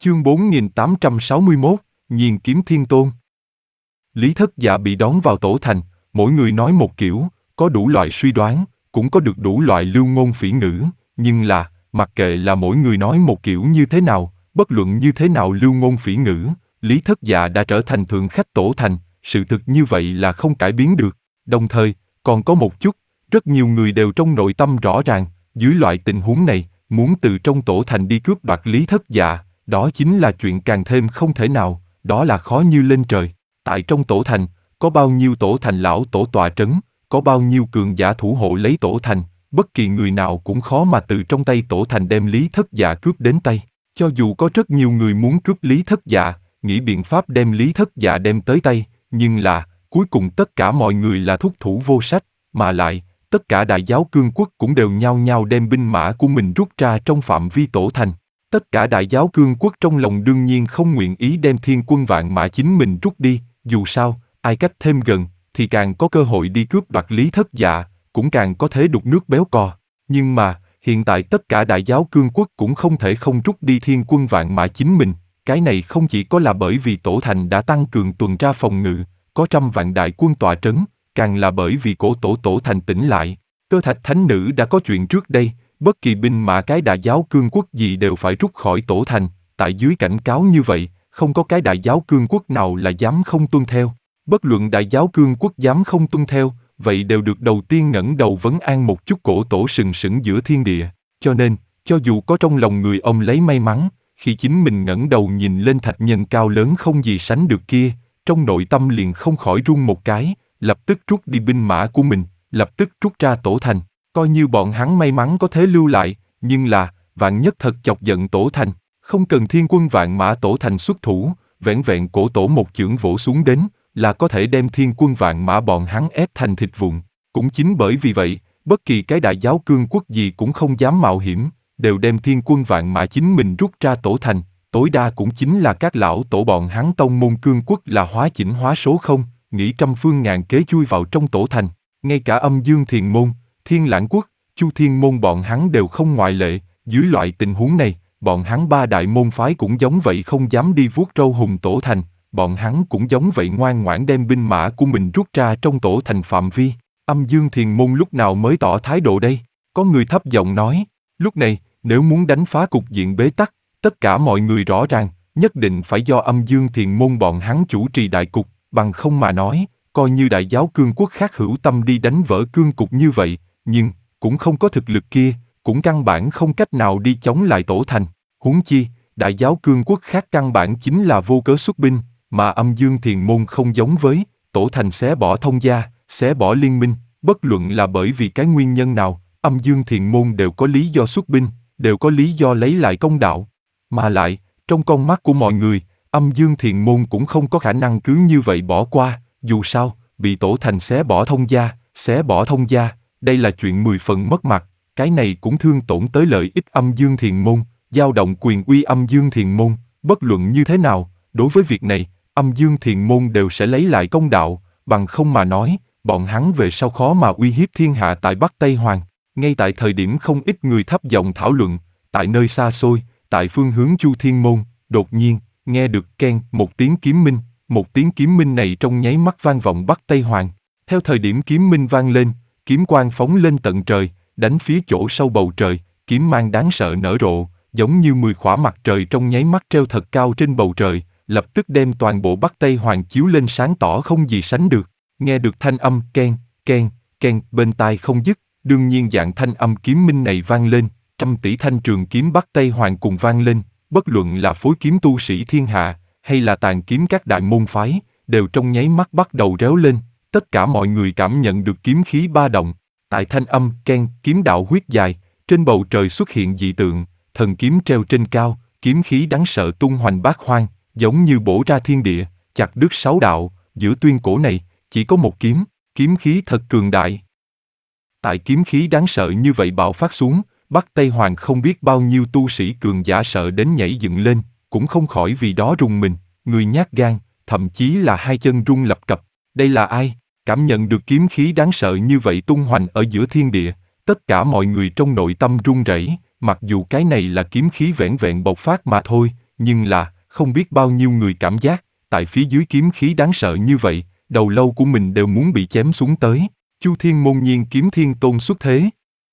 Chương 4861, Nhiên kiếm Thiên Tôn. Lý Thất Dạ bị đón vào tổ thành, mỗi người nói một kiểu, có đủ loại suy đoán, cũng có được đủ loại lưu ngôn phỉ ngữ, nhưng mặc kệ là mỗi người nói một kiểu như thế nào, bất luận như thế nào lưu ngôn phỉ ngữ, Lý Thất Dạ đã trở thành thượng khách tổ thành, sự thực như vậy là không cải biến được. Đồng thời, còn có một chút, rất nhiều người đều trong nội tâm rõ ràng, dưới loại tình huống này, muốn từ trong tổ thành đi cướp đoạt Lý Thất Dạ, đó chính là chuyện càng thêm không thể nào, đó là khó như lên trời. Tại trong tổ thành, có bao nhiêu tổ thành lão tổ tọa trấn, có bao nhiêu cường giả thủ hộ lấy tổ thành, bất kỳ người nào cũng khó mà từ trong tay tổ thành đem Lý Thất Dạ cướp đến tay. Cho dù có rất nhiều người muốn cướp Lý Thất Dạ, nghĩ biện pháp đem Lý Thất Dạ đem tới tay, nhưng cuối cùng tất cả mọi người là thúc thủ vô sách, mà lại, tất cả đại giáo cương quốc cũng đều nhao nhao đem binh mã của mình rút ra trong phạm vi tổ thành. Tất cả đại giáo cương quốc trong lòng đương nhiên không nguyện ý đem thiên quân vạn mã chính mình rút đi, dù sao, ai cách thêm gần, thì càng có cơ hội đi cướp đoạt Lý Thất Dạ, cũng càng có thể đục nước béo cò. Nhưng hiện tại tất cả đại giáo cương quốc cũng không thể không rút đi thiên quân vạn mã chính mình, cái này không chỉ có là bởi vì tổ thành đã tăng cường tuần tra phòng ngự, có trăm vạn đại quân tọa trấn, càng là bởi vì cổ tổ thành tỉnh lại. Cơ Thạch Thánh Nữ đã có chuyện trước đây, bất kỳ binh mã cái đại giáo cương quốc gì đều phải rút khỏi tổ thành, tại dưới cảnh cáo như vậy, không có cái đại giáo cương quốc nào là dám không tuân theo. Bất luận đại giáo cương quốc dám không tuân theo, vậy đều được đầu tiên ngẩng đầu vấn an một chút cổ tổ sừng sững giữa thiên địa. Cho nên, cho dù có trong lòng người ông lấy may mắn, khi chính mình ngẩng đầu nhìn lên thạch nhân cao lớn không gì sánh được kia, trong nội tâm liền không khỏi run một cái, lập tức rút đi binh mã của mình, lập tức rút ra tổ thành. Coi như bọn hắn may mắn có thể lưu lại, nhưng vạn nhất thật chọc giận tổ thành, không cần thiên quân vạn mã tổ thành xuất thủ, vẻn vẹn cổ tổ một chưởng vỗ xuống đến, là có thể đem thiên quân vạn mã bọn hắn ép thành thịt vụn. Cũng chính bởi vì vậy, bất kỳ cái đại giáo cương quốc gì cũng không dám mạo hiểm, đều đem thiên quân vạn mã chính mình rút ra tổ thành, tối đa cũng chính là các lão tổ bọn hắn tông môn cương quốc là hóa chỉnh hóa số không, nghĩ trăm phương ngàn kế chui vào trong tổ thành. Ngay cả Âm Dương Thiền Môn, Thiên Lãng Quốc, Chu Thiên Môn bọn hắn đều không ngoại lệ, dưới loại tình huống này, bọn hắn ba đại môn phái cũng giống vậy không dám đi vuốt râu hùng tổ thành, bọn hắn cũng giống vậy ngoan ngoãn đem binh mã của mình rút ra trong tổ thành phạm vi. Âm Dương Thiền Môn lúc nào mới tỏ thái độ đây? Có người thấp giọng nói, lúc này, nếu muốn đánh phá cục diện bế tắc, tất cả mọi người rõ ràng, nhất định phải do Âm Dương Thiền Môn bọn hắn chủ trì đại cục, bằng không mà nói, coi như đại giáo cương quốc khác hữu tâm đi đánh vỡ cương cục như vậy, nhưng cũng không có thực lực kia, cũng căn bản không cách nào đi chống lại tổ thành. Huống chi, đại giáo cương quốc khác căn bản chính là vô cớ xuất binh, mà Âm Dương Thiền Môn không giống với tổ thành xé bỏ thông gia, xé bỏ liên minh, bất luận là bởi vì cái nguyên nhân nào, Âm Dương Thiền Môn đều có lý do xuất binh, đều có lý do lấy lại công đạo. Mà lại, trong con mắt của mọi người, Âm Dương Thiền Môn cũng không có khả năng cứ như vậy bỏ qua, dù sao, bị tổ thành xé bỏ thông gia, đây là chuyện 10 phần mất mặt, cái này cũng thương tổn tới lợi ích Âm Dương Thiền Môn, dao động quyền uy Âm Dương Thiền Môn, bất luận như thế nào, đối với việc này, Âm Dương Thiền Môn đều sẽ lấy lại công đạo, bằng không mà nói, bọn hắn về sau khó mà uy hiếp thiên hạ tại Bắc Tây Hoàng. Ngay tại thời điểm không ít người thấp giọng thảo luận, tại nơi xa xôi, tại phương hướng Chu Thiên Môn, đột nhiên, nghe được keng một tiếng kiếm minh, một tiếng kiếm minh này trong nháy mắt vang vọng Bắc Tây Hoàng. Theo thời điểm kiếm minh vang lên, kiếm quang phóng lên tận trời, đánh phía chỗ sâu bầu trời, kiếm mang đáng sợ nở rộ, giống như 10 khỏa mặt trời trong nháy mắt treo thật cao trên bầu trời, lập tức đem toàn bộ Bắc Tây Hoàng chiếu lên sáng tỏ không gì sánh được. Nghe được thanh âm keng, keng, keng bên tai không dứt, đương nhiên dạng thanh âm kiếm minh này vang lên, trăm tỷ thanh trường kiếm Bắc Tây Hoàng cùng vang lên, bất luận là phối kiếm tu sĩ thiên hạ, hay là tàn kiếm các đại môn phái, đều trong nháy mắt bắt đầu réo lên, tất cả mọi người cảm nhận được kiếm khí ba động. Tại thanh âm keng kiếm đạo huyết dài, trên bầu trời xuất hiện dị tượng, thần kiếm treo trên cao, kiếm khí đáng sợ tung hoành bát hoang, giống như bổ ra thiên địa, chặt đứt 6 đạo, giữa tuyên cổ này, chỉ có một kiếm, kiếm khí thật cường đại. Tại kiếm khí đáng sợ như vậy bạo phát xuống, Bắc Tây Hoàng không biết bao nhiêu tu sĩ cường giả sợ đến nhảy dựng lên, cũng không khỏi vì đó rùng mình, người nhát gan, thậm chí là hai chân run lập cập. Đây là ai? Cảm nhận được kiếm khí đáng sợ như vậy tung hoành ở giữa thiên địa, tất cả mọi người trong nội tâm run rẩy, mặc dù cái này là kiếm khí vẻn vẹn bộc phát mà thôi, nhưng là, không biết bao nhiêu người cảm giác, tại phía dưới kiếm khí đáng sợ như vậy, đầu lâu của mình đều muốn bị chém xuống tới. Chu Thiên Môn Nhiên Kiếm Thiên Tôn xuất thế.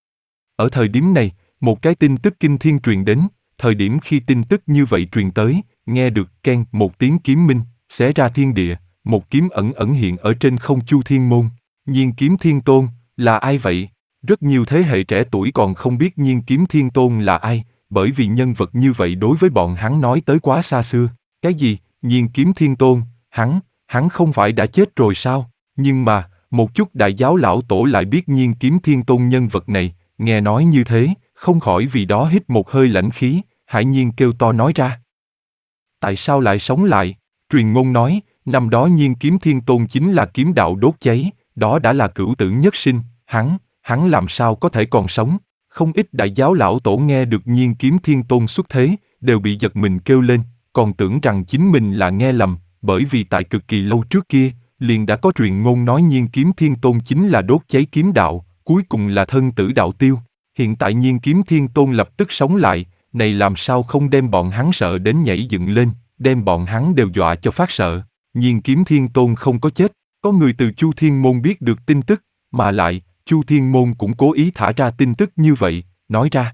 Ở thời điểm này, một cái tin tức kinh thiên truyền đến, thời điểm khi tin tức như vậy truyền tới, nghe được keng một tiếng kiếm minh, xé ra thiên địa, một kiếm ẩn ẩn hiện ở trên không. Chu Thiên Môn Nhiên Kiếm Thiên Tôn, là ai vậy? Rất nhiều thế hệ trẻ tuổi còn không biết Nhiên Kiếm Thiên Tôn là ai, bởi vì nhân vật như vậy đối với bọn hắn nói tới quá xa xưa. Cái gì? Nhiên Kiếm Thiên Tôn, hắn không phải đã chết rồi sao? Nhưng mà, một chút đại giáo lão tổ lại biết Nhiên Kiếm Thiên Tôn nhân vật này, nghe nói như thế, không khỏi vì đó hít một hơi lãnh khí, hải nhiên kêu to nói ra. Tại sao lại sống lại? Truyền ngôn nói, năm đó Nhiên Kiếm Thiên Tôn chính là kiếm đạo đốt cháy, đó đã là cửu tử nhất sinh, hắn làm sao có thể còn sống? Không ít đại giáo lão tổ nghe được Nhiên Kiếm Thiên Tôn xuất thế, đều bị giật mình kêu lên, còn tưởng rằng chính mình là nghe lầm, bởi vì tại cực kỳ lâu trước kia, liền đã có truyền ngôn nói Nhiên Kiếm Thiên Tôn chính là đốt cháy kiếm đạo, cuối cùng là thân tử đạo tiêu. Hiện tại Nhiên Kiếm Thiên Tôn lập tức sống lại, này làm sao không đem bọn hắn sợ đến nhảy dựng lên, đem bọn hắn đều dọa cho phát sợ. Nhiên Kiếm Thiên Tôn không có chết, có người từ Chu Thiên Môn biết được tin tức, mà lại, Chu Thiên Môn cũng cố ý thả ra tin tức như vậy, nói ra.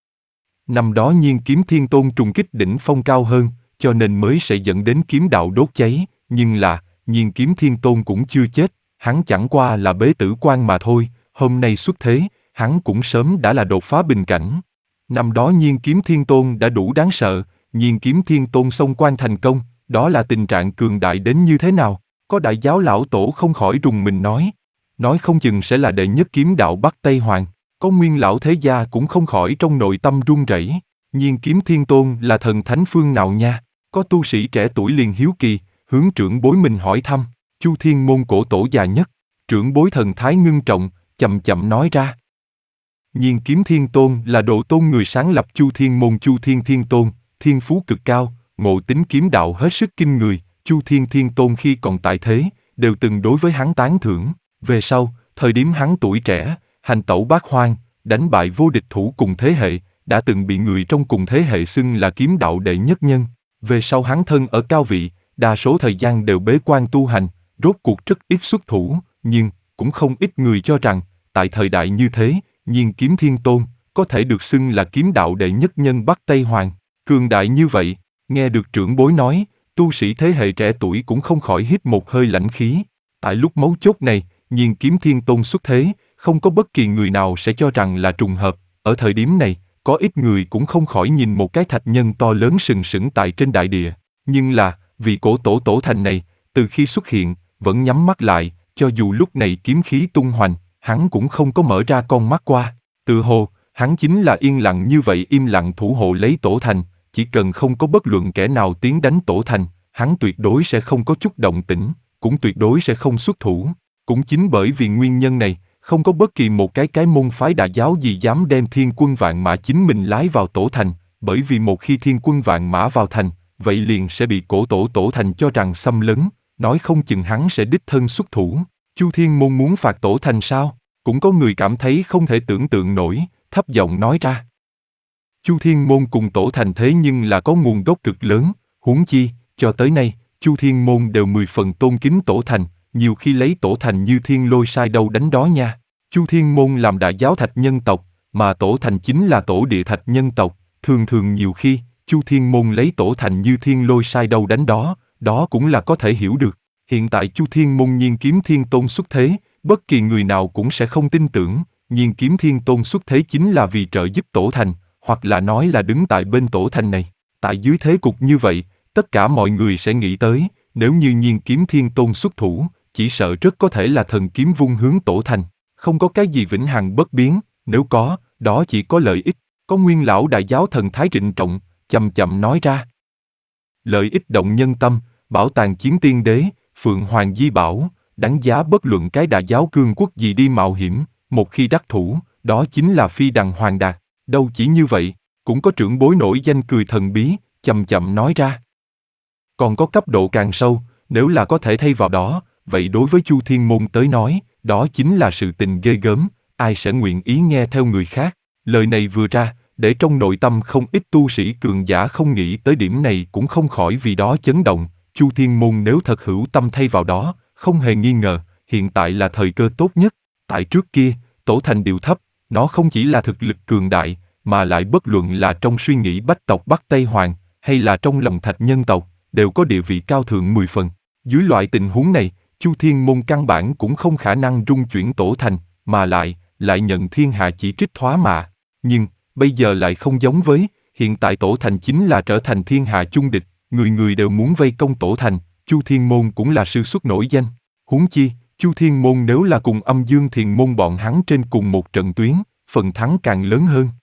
Năm đó Nhiên Kiếm Thiên Tôn trùng kích đỉnh phong cao hơn, cho nên mới sẽ dẫn đến kiếm đạo đốt cháy, nhưng là, Nhiên Kiếm Thiên Tôn cũng chưa chết, hắn chẳng qua là bế tử quan mà thôi, hôm nay xuất thế, hắn cũng sớm đã là đột phá bình cảnh. Năm đó Nhiên Kiếm Thiên Tôn đã đủ đáng sợ, Nhiên Kiếm Thiên Tôn xông quan thành công, đó là tình trạng cường đại đến như thế nào? Có đại giáo lão tổ không khỏi rùng mình nói không chừng sẽ là đệ nhất kiếm đạo Bắc Tây Hoàng. Có nguyên lão thế gia cũng không khỏi trong nội tâm run rẩy. Nhiên Kiếm Thiên Tôn là thần thánh phương nào nha? Có tu sĩ trẻ tuổi liền hiếu kỳ, hướng trưởng bối mình hỏi thăm. Chu Thiên Môn cổ tổ già nhất, trưởng bối thần thái ngưng trọng, chậm chậm nói ra. Nhiên Kiếm Thiên Tôn là độ tôn người sáng lập Chu Thiên Môn. Chu Thiên Tôn, thiên phú cực cao, ngộ tính kiếm đạo hết sức kinh người. Chu Thiên Tôn khi còn tại thế, đều từng đối với hắn tán thưởng. Về sau, thời điểm hắn tuổi trẻ, hành tẩu bát hoang, đánh bại vô địch thủ cùng thế hệ, đã từng bị người trong cùng thế hệ xưng là kiếm đạo đệ nhất nhân. Về sau hắn thân ở cao vị, đa số thời gian đều bế quan tu hành, rốt cuộc rất ít xuất thủ, nhưng cũng không ít người cho rằng, tại thời đại như thế, Nhiên Kiếm Thiên Tôn có thể được xưng là kiếm đạo đệ nhất nhân Bắc Tây Hoàng. Cường đại như vậy, nghe được trưởng bối nói, tu sĩ thế hệ trẻ tuổi cũng không khỏi hít một hơi lãnh khí. Tại lúc mấu chốt này, Nhiên Kiếm Thiên Tôn xuất thế, không có bất kỳ người nào sẽ cho rằng là trùng hợp. Ở thời điểm này, có ít người cũng không khỏi nhìn một cái thạch nhân to lớn sừng sững tại trên đại địa. Nhưng là, vị cổ tổ thành này, từ khi xuất hiện, vẫn nhắm mắt lại, cho dù lúc này kiếm khí tung hoành, hắn cũng không có mở ra con mắt qua. Tự hồ, hắn chính là yên lặng như vậy im lặng thủ hộ lấy tổ thành, chỉ cần không có bất luận kẻ nào tiến đánh tổ thành, hắn tuyệt đối sẽ không có chút động tĩnh, cũng tuyệt đối sẽ không xuất thủ. Cũng chính bởi vì nguyên nhân này, không có bất kỳ một cái môn phái đại giáo gì dám đem thiên quân vạn mã chính mình lái vào tổ thành, bởi vì một khi thiên quân vạn mã vào thành, vậy liền sẽ bị cổ tổ thành cho rằng xâm lấn, nói không chừng hắn sẽ đích thân xuất thủ. Chu Thiên Môn muốn phạt tổ thành sao? Cũng có người cảm thấy không thể tưởng tượng nổi, thấp giọng nói ra. Chu Thiên Môn cùng tổ thành thế nhưng là có nguồn gốc cực lớn, huống chi, cho tới nay, Chu Thiên Môn đều 10 phần tôn kính tổ thành, nhiều khi lấy tổ thành như thiên lôi sai đâu đánh đó nha. Chu Thiên Môn làm đại giáo thạch nhân tộc, mà tổ thành chính là tổ địa thạch nhân tộc, thường nhiều khi, Chu Thiên Môn lấy tổ thành như thiên lôi sai đâu đánh đó, đó cũng là có thể hiểu được. Hiện tại Chu Thiên Môn Nhiên Kiếm Thiên Tôn xuất thế, bất kỳ người nào cũng sẽ không tin tưởng, Nhiên Kiếm Thiên Tôn xuất thế chính là vì trợ giúp tổ thành, hoặc là nói là đứng tại bên tổ thành này. Tại dưới thế cục như vậy, tất cả mọi người sẽ nghĩ tới, nếu như Nhiên Kiếm Thiên Tôn xuất thủ, chỉ sợ rất có thể là thần kiếm vung hướng tổ thành. Không có cái gì vĩnh hằng bất biến, nếu có, đó chỉ có lợi ích. Có nguyên lão đại giáo thần thái trịnh trọng, chậm chậm nói ra. Lợi ích động nhân tâm, bảo tàng chiến tiên đế, Phượng Hoàng Di Bảo, đáng giá bất luận cái đại giáo cương quốc gì đi mạo hiểm, một khi đắc thủ, đó chính là phi đằng hoàng đạt. Đâu chỉ như vậy, cũng có trưởng bối nổi danh cười thần bí, chậm chậm nói ra. Còn có cấp độ càng sâu, nếu là có thể thay vào đó, vậy đối với Chu Thiên Môn tới nói, đó chính là sự tình ghê gớm, ai sẽ nguyện ý nghe theo người khác. Lời này vừa ra, Để trong nội tâm không ít tu sĩ cường giả không nghĩ tới điểm này cũng không khỏi vì đó chấn động. Chu Thiên Môn nếu thật hữu tâm thay vào đó, không hề nghi ngờ, hiện tại là thời cơ tốt nhất. Tại trước kia, tổ thành điệu thấp, nó không chỉ là thực lực cường đại, mà lại bất luận là trong suy nghĩ bách tộc Bắc Tây Hoàng, hay là trong lòng thạch nhân tộc, đều có địa vị cao thượng 10 phần. Dưới loại tình huống này, Chu Thiên Môn căn bản cũng không khả năng rung chuyển tổ thành, mà lại nhận thiên hạ chỉ trích thoá mạ. Nhưng, bây giờ lại không giống với, hiện tại tổ thành chính là trở thành thiên hạ chung địch, người người đều muốn vây công tổ thành, Chu Thiên Môn cũng là sư xuất nổi danh. Huống chi, Chu Thiên Môn nếu là cùng Âm Dương Thiền Môn bọn hắn trên cùng một trận tuyến, phần thắng càng lớn hơn.